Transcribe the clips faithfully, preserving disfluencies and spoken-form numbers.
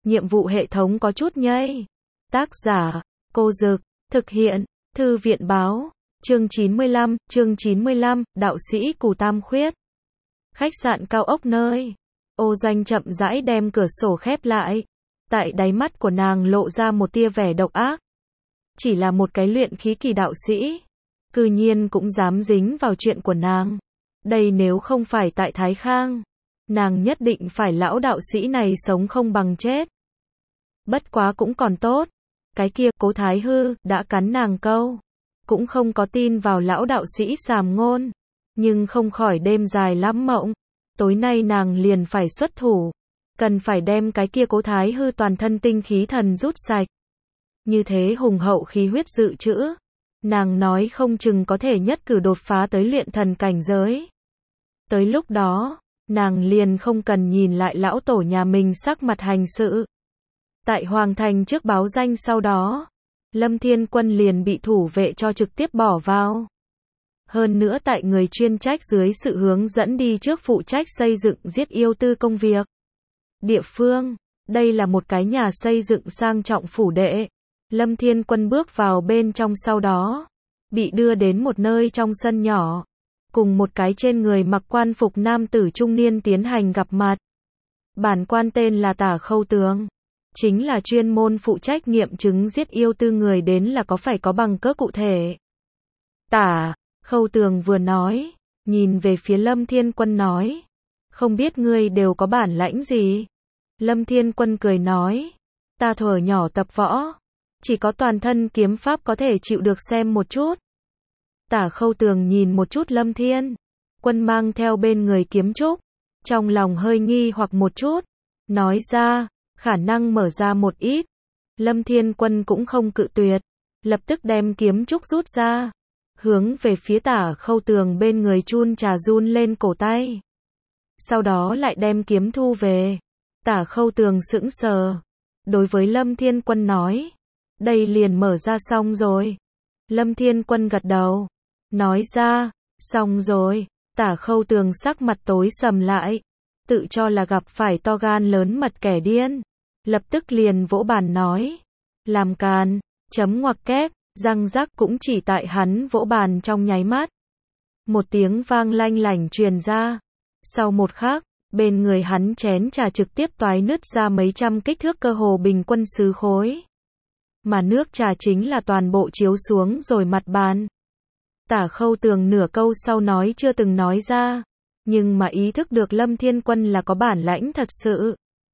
nhiệm vụ hệ thống có chút nhây. Tác giả, Cô Dực, thực hiện, Thư viện Báo, chương chín mươi lăm, chương chín mươi lăm, đạo sĩ Cù Tam Khuyết. Khách sạn cao ốc nơi. Ô Doanh chậm rãi đem cửa sổ khép lại. Tại đáy mắt của nàng lộ ra một tia vẻ độc ác. Chỉ là một cái luyện khí kỳ đạo sĩ, cư nhiên cũng dám dính vào chuyện của nàng. Đây nếu không phải tại Thái Khang, nàng nhất định phải lão đạo sĩ này sống không bằng chết. Bất quá cũng còn tốt, cái kia Cố Thái Hư đã cắn nàng câu, cũng không có tin vào lão đạo sĩ sàm ngôn, nhưng không khỏi đêm dài lắm mộng. Tối nay nàng liền phải xuất thủ, cần phải đem cái kia Cố Thái Hư toàn thân tinh khí thần rút sạch. Như thế hùng hậu khí huyết dự trữ, nàng nói không chừng có thể nhất cử đột phá tới luyện thần cảnh giới. Tới lúc đó, nàng liền không cần nhìn lại lão tổ nhà mình sắc mặt hành sự. Tại Hoàng Thành trước báo danh sau đó, Lâm Thiên Quân liền bị thủ vệ cho trực tiếp bỏ vào. Hơn nữa tại người chuyên trách dưới sự hướng dẫn đi trước phụ trách xây dựng giết yêu tư công việc. Địa phương, đây là một cái nhà xây dựng sang trọng phủ đệ. Lâm Thiên Quân bước vào bên trong sau đó, bị đưa đến một nơi trong sân nhỏ, cùng một cái trên người mặc quan phục nam tử trung niên tiến hành gặp mặt. Bản quan tên là Tả Khâu Tường, chính là chuyên môn phụ trách nghiệm chứng giết yêu tư người đến là có phải có bằng cớ cụ thể. Tả Khâu Tường vừa nói, nhìn về phía Lâm Thiên Quân nói, không biết ngươi đều có bản lãnh gì? Lâm Thiên Quân cười nói, ta thuở nhỏ tập võ, chỉ có toàn thân kiếm pháp có thể chịu được xem một chút. Tả Khâu Tường nhìn một chút Lâm Thiên Quân mang theo bên người kiếm trúc, trong lòng hơi nghi hoặc một chút, nói ra, khả năng mở ra một ít. Lâm Thiên Quân cũng không cự tuyệt, lập tức đem kiếm trúc rút ra, hướng về phía Tả Khâu Tường bên người chun trà run lên cổ tay. Sau đó lại đem kiếm thu về. Tả Khâu Tường sững sờ, đối với Lâm Thiên Quân nói, đây liền mở ra xong rồi. Lâm Thiên Quân gật đầu, nói ra, xong rồi. Tả Khâu Tường sắc mặt tối sầm lại, tự cho là gặp phải to gan lớn mật kẻ điên, lập tức liền vỗ bàn nói, làm càn, chấm ngoặc kép, răng rắc cũng chỉ tại hắn vỗ bàn trong nháy mắt. Một tiếng vang lanh lảnh truyền ra, sau một khắc, bên người hắn chén trà trực tiếp toái nứt ra mấy trăm kích thước cơ hồ bình quân sứ khối. Mà nước trà chính là toàn bộ chiếu xuống rồi mặt bàn. Tả Khâu Tường nửa câu sau nói chưa từng nói ra, nhưng mà ý thức được Lâm Thiên Quân là có bản lãnh thật sự.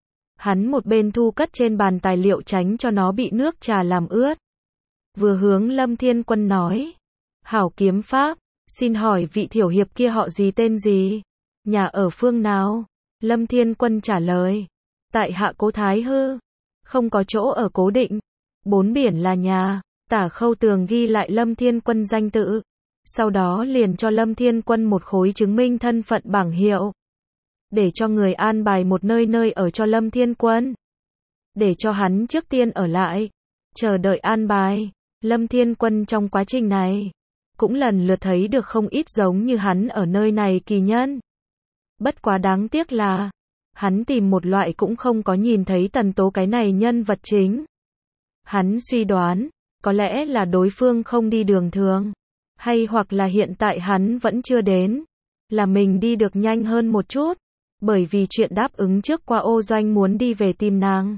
Hắn một bên thu cất trên bàn tài liệu tránh cho nó bị nước trà làm ướt. Vừa hướng Lâm Thiên Quân nói, hảo kiếm pháp, xin hỏi vị thiểu hiệp kia họ gì tên gì? Nhà ở phương nào? Lâm Thiên Quân trả lời, tại hạ Cố Thái Hư, không có chỗ ở cố định, bốn biển là nhà. Tả Khâu Tường ghi lại Lâm Thiên Quân danh tự, sau đó liền cho Lâm Thiên Quân một khối chứng minh thân phận bảng hiệu, để cho người an bài một nơi nơi ở cho Lâm Thiên Quân, để cho hắn trước tiên ở lại, chờ đợi an bài. Lâm Thiên Quân trong quá trình này, cũng lần lượt thấy được không ít giống như hắn ở nơi này kỳ nhân. Bất quá đáng tiếc là, hắn tìm một loại cũng không có nhìn thấy Tần Tố cái này nhân vật chính. Hắn suy đoán, có lẽ là đối phương không đi đường thường, hay hoặc là hiện tại hắn vẫn chưa đến, là mình đi được nhanh hơn một chút, bởi vì chuyện đáp ứng trước qua Ô Doanh muốn đi về tìm nàng.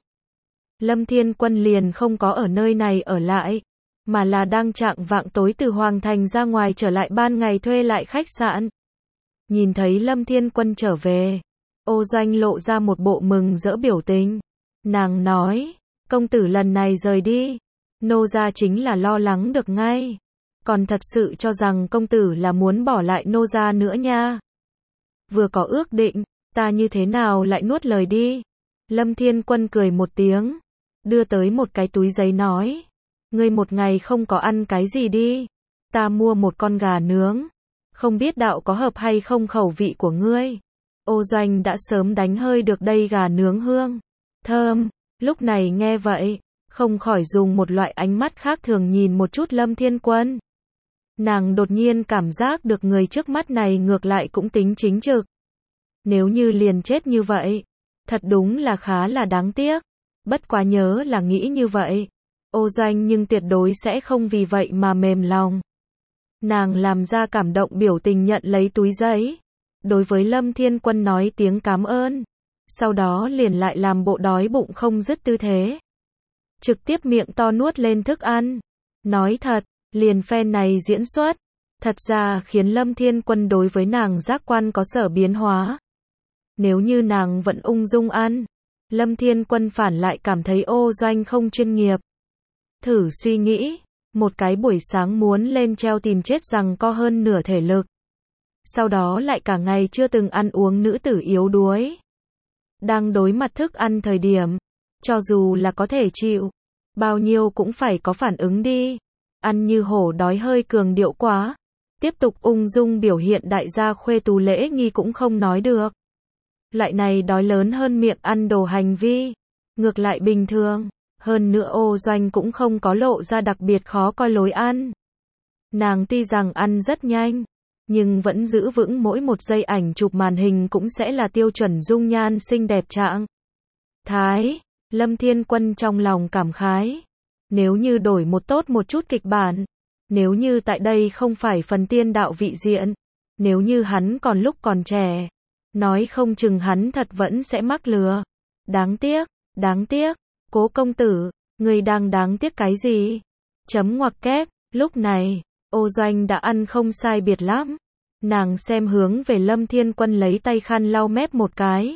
Lâm Thiên Quân liền không có ở nơi này ở lại, mà là đang trạng vạng tối từ Hoàng Thành ra ngoài trở lại ban ngày thuê lại khách sạn. Nhìn thấy Lâm Thiên Quân trở về, Ô Doanh lộ ra một bộ mừng rỡ biểu tình. Nàng nói, công tử lần này rời đi, nô gia chính là lo lắng được ngay. Còn thật sự cho rằng công tử là muốn bỏ lại nô gia nữa nha. Vừa có ước định, ta như thế nào lại nuốt lời đi. Lâm Thiên Quân cười một tiếng, đưa tới một cái túi giấy nói, ngươi một ngày không có ăn cái gì đi, ta mua một con gà nướng, không biết đạo có hợp hay không khẩu vị của ngươi. Ô Doanh đã sớm đánh hơi được đây gà nướng hương thơm, lúc này nghe vậy, không khỏi dùng một loại ánh mắt khác thường nhìn một chút Lâm Thiên Quân. Nàng đột nhiên cảm giác được người trước mắt này ngược lại cũng tính chính trực. Nếu như liền chết như vậy, thật đúng là khá là đáng tiếc. Bất quá nhớ là nghĩ như vậy. Ô Doanh nhưng tuyệt đối sẽ không vì vậy mà mềm lòng. Nàng làm ra cảm động biểu tình nhận lấy túi giấy. Đối với Lâm Thiên Quân nói tiếng cảm ơn. Sau đó liền lại làm bộ đói bụng không dứt tư thế. Trực tiếp miệng to nuốt lên thức ăn. Nói thật, liền phen này diễn xuất. Thật ra khiến Lâm Thiên Quân đối với nàng giác quan có sở biến hóa. Nếu như nàng vẫn ung dung ăn, Lâm Thiên Quân phản lại cảm thấy Ô Doanh không chuyên nghiệp. Thử suy nghĩ, một cái buổi sáng muốn lên treo tìm chết rằng có hơn nửa thể lực. Sau đó lại cả ngày chưa từng ăn uống nữ tử yếu đuối. Đang đối mặt thức ăn thời điểm, cho dù là có thể chịu, bao nhiêu cũng phải có phản ứng đi. Ăn như hổ đói hơi cường điệu quá. Tiếp tục ung dung biểu hiện đại gia khuê tú lễ nghi cũng không nói được. Loại này đói lớn hơn miệng ăn đồ hành vi. Ngược lại bình thường. Hơn nữa Ô Doanh cũng không có lộ ra đặc biệt khó coi lối ăn. Nàng tuy rằng ăn rất nhanh, nhưng vẫn giữ vững mỗi một giây ảnh chụp màn hình cũng sẽ là tiêu chuẩn dung nhan xinh đẹp trạng thái. Lâm Thiên Quân trong lòng cảm khái. Nếu như đổi một tốt một chút kịch bản, nếu như tại đây không phải phần tiên đạo vị diện, nếu như hắn còn lúc còn trẻ, nói không chừng hắn thật vẫn sẽ mắc lừa. Đáng tiếc, đáng tiếc, Cố công tử, người đang đáng tiếc cái gì? Chấm ngoặc kép, lúc này, Ô Doanh đã ăn không sai biệt lắm. Nàng xem hướng về Lâm Thiên Quân lấy tay khăn lau mép một cái.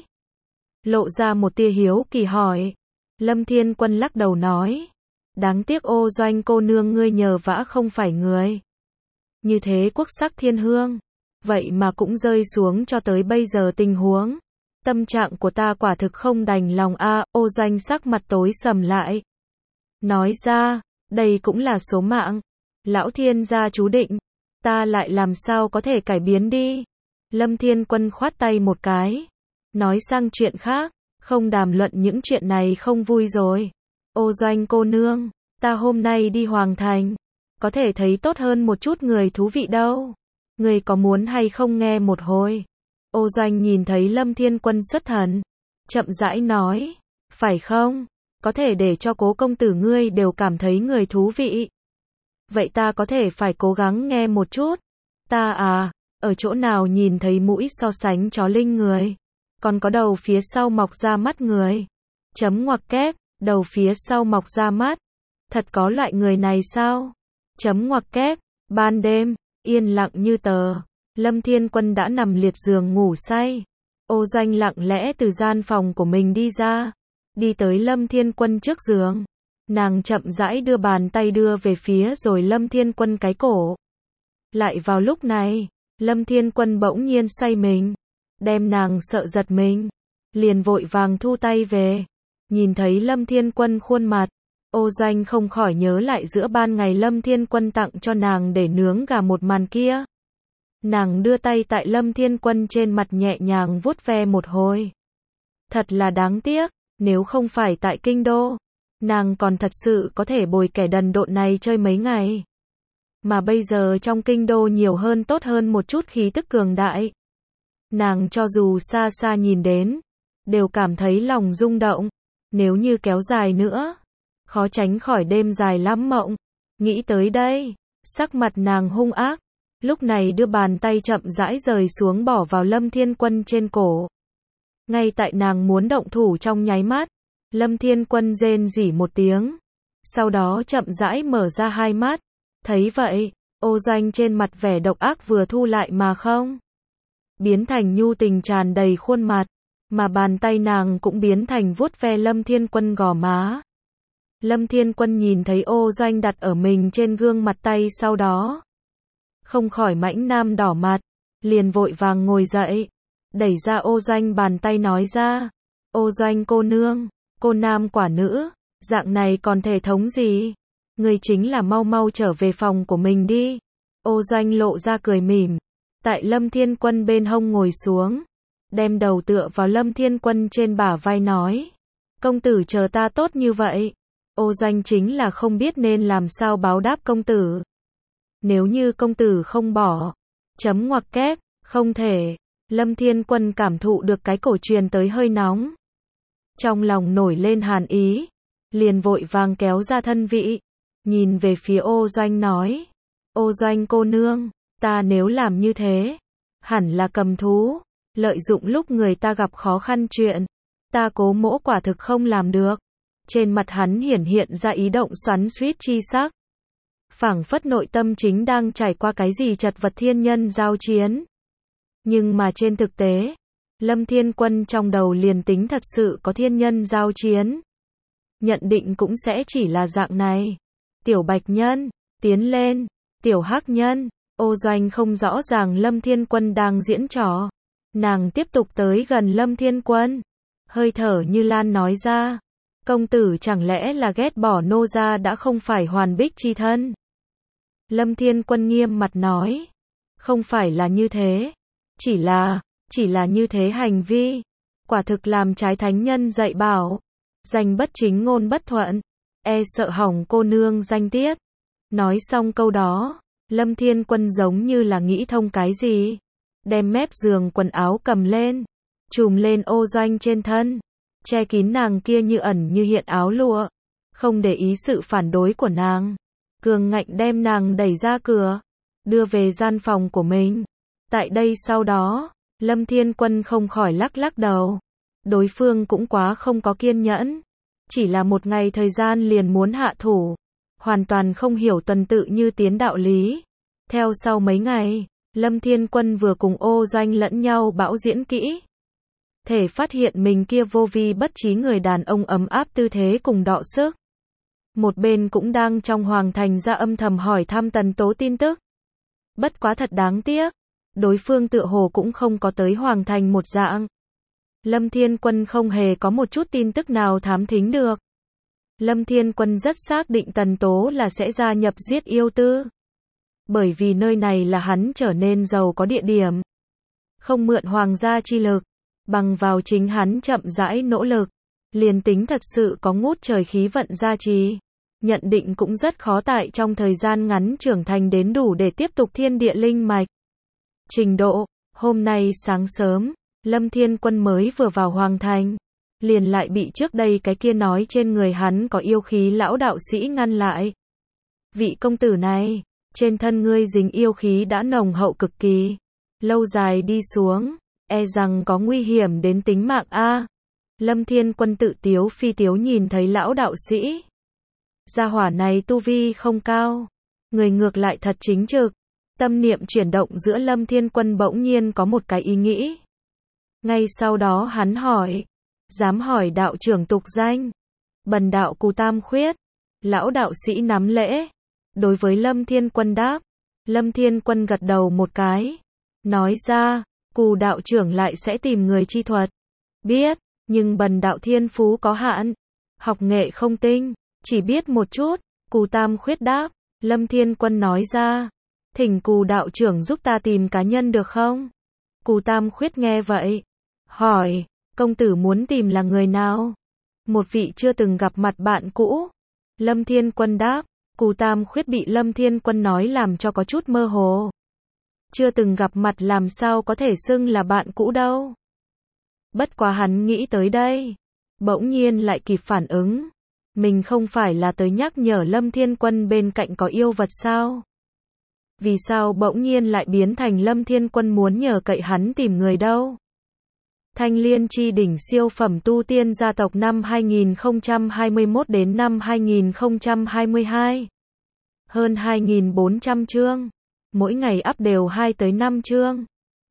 Lộ ra một tia hiếu kỳ hỏi. Lâm Thiên Quân lắc đầu nói. Đáng tiếc Ô Doanh cô nương ngươi nhờ vả không phải người. Như thế quốc sắc thiên hương. Vậy mà cũng rơi xuống cho tới bây giờ tình huống. Tâm trạng của ta quả thực không đành lòng a. À, Ô Doanh sắc mặt tối sầm lại. Nói ra, đây cũng là số mạng. Lão thiên gia chú định. Ta lại làm sao có thể cải biến đi. Lâm Thiên Quân khoát tay một cái. Nói sang chuyện khác. Không đàm luận những chuyện này không vui rồi. Ô Doanh cô nương, ta hôm nay đi Hoàng Thành. Có thể thấy tốt hơn một chút người thú vị đâu. Người có muốn hay không nghe một hồi? Ô Doanh nhìn thấy Lâm Thiên Quân xuất thần. Chậm rãi nói. Phải không? Có thể để cho Cố công tử ngươi đều cảm thấy người thú vị. Vậy ta có thể phải cố gắng nghe một chút. Ta à, ở chỗ nào nhìn thấy mũi so sánh chó linh người. Còn có đầu phía sau mọc ra mắt người. Chấm ngoặc kép, đầu phía sau mọc ra mắt. Thật có loại người này sao? Chấm ngoặc kép, ban đêm, yên lặng như tờ. Lâm Thiên Quân đã nằm liệt giường ngủ say. Ô Doanh lặng lẽ từ gian phòng của mình đi ra. Đi tới Lâm Thiên Quân trước giường. Nàng chậm rãi đưa bàn tay đưa về phía rồi Lâm Thiên Quân cái cổ. Lại vào lúc này, Lâm Thiên Quân bỗng nhiên xoay mình. Đem nàng sợ giật mình. Liền vội vàng thu tay về. Nhìn thấy Lâm Thiên Quân khuôn mặt. Ô Doanh không khỏi nhớ lại giữa ban ngày Lâm Thiên Quân tặng cho nàng để nướng gà một màn kia. Nàng đưa tay tại Lâm Thiên Quân trên mặt nhẹ nhàng vuốt ve một hồi. Thật là đáng tiếc, nếu không phải tại kinh đô, nàng còn thật sự có thể bồi kẻ đần độn này chơi mấy ngày. Mà bây giờ trong kinh đô nhiều hơn tốt hơn một chút khí tức cường đại. Nàng cho dù xa xa nhìn đến, đều cảm thấy lòng rung động. Nếu như kéo dài nữa, khó tránh khỏi đêm dài lắm mộng. Nghĩ tới đây, sắc mặt nàng hung ác. Lúc này đưa bàn tay chậm rãi rời xuống bỏ vào Lâm Thiên Quân trên cổ. Ngay tại nàng muốn động thủ trong nháy mắt, Lâm Thiên Quân rên rỉ một tiếng. Sau đó chậm rãi mở ra hai mắt. Thấy vậy, Ô Doanh trên mặt vẻ độc ác vừa thu lại mà không. Biến thành nhu tình tràn đầy khuôn mặt. Mà bàn tay nàng cũng biến thành vuốt ve Lâm Thiên Quân gò má. Lâm Thiên Quân nhìn thấy Ô Doanh đặt ở mình trên gương mặt tay sau đó. Không khỏi mãnh nam đỏ mặt. Liền vội vàng ngồi dậy. Đẩy ra Ô Doanh bàn tay nói ra. Ô Doanh cô nương, cô nam quả nữ, dạng này còn thể thống gì? Người chính là mau mau trở về phòng của mình đi. Ô Doanh lộ ra cười mỉm. Tại Lâm Thiên Quân bên hông ngồi xuống. Đem đầu tựa vào Lâm Thiên Quân trên bả vai nói. Công tử chờ ta tốt như vậy. Ô Doanh chính là không biết nên làm sao báo đáp công tử. Nếu như công tử không bỏ. Chấm ngoặc kép, không thể. Lâm Thiên Quân cảm thụ được cái cổ truyền tới hơi nóng. trong lòng nổi lên hàn ý, liền vội vàng kéo ra thân vị, nhìn về phía Ô Doanh nói, Ô Doanh cô nương, ta nếu làm như thế, hẳn là cầm thú, lợi dụng lúc người ta gặp khó khăn chuyện, ta Cố Mỗ quả thực không làm được. Trên mặt hắn hiển hiện ra ý động xoắn xuýt chi sắc, phảng phất nội tâm chính đang trải qua cái gì chật vật thiên nhân giao chiến. Nhưng mà trên thực tế, Lâm Thiên Quân trong đầu liền tính thật sự có thiên nhân giao chiến, nhận định cũng sẽ chỉ là dạng này. Tiểu Bạch Nhân, tiến lên, Tiểu Hắc Nhân, Ô Doanh không rõ ràng Lâm Thiên Quân đang diễn trò. Nàng tiếp tục tới gần Lâm Thiên Quân, hơi thở như lan nói ra, công tử chẳng lẽ là ghét bỏ nô gia đã không phải hoàn bích chi thân. Lâm Thiên Quân nghiêm mặt nói, không phải là như thế, chỉ là, chỉ là như thế hành vi, quả thực làm trái thánh nhân dạy bảo, danh bất chính ngôn bất thuận, e sợ hỏng cô nương danh tiết. Nói xong câu đó, Lâm Thiên Quân giống như là nghĩ thông cái gì, đem mép giường quần áo cầm lên, trùm lên Ô Doanh trên thân, che kín nàng kia như ẩn như hiện áo lụa, không để ý sự phản đối của nàng, cường ngạnh đem nàng đẩy ra cửa, đưa về gian phòng của mình. Tại đây sau đó, Lâm Thiên Quân không khỏi lắc lắc đầu, đối phương cũng quá không có kiên nhẫn, chỉ là một ngày thời gian liền muốn hạ thủ, hoàn toàn không hiểu tuần tự như tiến đạo lý. Theo sau mấy ngày, Lâm Thiên Quân vừa cùng Ô Doanh lẫn nhau bão diễn kỹ, thể phát hiện mình kia vô vi bất trí người đàn ông ấm áp tư thế cùng đọ sức. Một bên cũng đang trong hoàng thành ra âm thầm hỏi thăm Tần Tố tin tức. Bất quá thật đáng tiếc, đối phương tựa hồ cũng không có tới hoàng thành một dạng. Lâm Thiên Quân không hề có một chút tin tức nào thám thính được. Lâm Thiên Quân rất xác định Tần Tố là sẽ gia nhập giết yêu tư. Bởi vì nơi này là hắn trở nên giàu có địa điểm. Không mượn hoàng gia chi lực, bằng vào chính hắn chậm rãi nỗ lực, liền tính thật sự có ngút trời khí vận gia trì, nhận định cũng rất khó tại trong thời gian ngắn trưởng thành đến đủ để tiếp tục thiên địa linh mạch. Trình độ, hôm nay sáng sớm, Lâm Thiên Quân mới vừa vào hoàng thành, liền lại bị trước đây cái kia nói trên người hắn có yêu khí lão đạo sĩ ngăn lại. Vị công tử này, trên thân ngươi dính yêu khí đã nồng hậu cực kỳ, lâu dài đi xuống, e rằng có nguy hiểm đến tính mạng a. Lâm Thiên Quân tự tiếu phi tiếu nhìn thấy lão đạo sĩ. Gia hỏa này tu vi không cao, người ngược lại thật chính trực. Tâm niệm chuyển động giữa Lâm Thiên Quân bỗng nhiên có một cái ý nghĩ. Ngay sau đó hắn hỏi, dám hỏi đạo trưởng tục danh. Bần đạo Cù Tam Khuyết. Lão đạo sĩ nắm lễ, đối với Lâm Thiên Quân đáp. Lâm Thiên Quân gật đầu một cái, nói ra, Cù đạo trưởng lại sẽ tìm người chi thuật. Biết, nhưng bần đạo thiên phú có hạn, học nghệ không tinh, chỉ biết một chút. Cù Tam Khuyết đáp. Lâm Thiên Quân nói ra, thỉnh Cù đạo trưởng giúp ta tìm cá nhân được không? Cù Tam Khuyết nghe vậy, hỏi, công tử muốn tìm là người nào? Một vị chưa từng gặp mặt bạn cũ. Lâm Thiên Quân đáp. Cù Tam Khuyết bị Lâm Thiên Quân nói làm cho có chút mơ hồ. Chưa từng gặp mặt làm sao có thể xưng là bạn cũ đâu. Bất quá hắn nghĩ tới đây, bỗng nhiên lại kịp phản ứng. Mình không phải là tới nhắc nhở Lâm Thiên Quân bên cạnh có yêu vật sao? Vì sao bỗng nhiên lại biến thành Lâm Thiên Quân muốn nhờ cậy hắn tìm người đâu? Thanh Liên Chi Đỉnh siêu phẩm tu tiên gia tộc năm hai nghìn không trăm hai mươi mốt đến năm hai nghìn không trăm hai mươi hai. Hơn hai nghìn bốn trăm chương. Mỗi ngày up đều hai tới năm chương.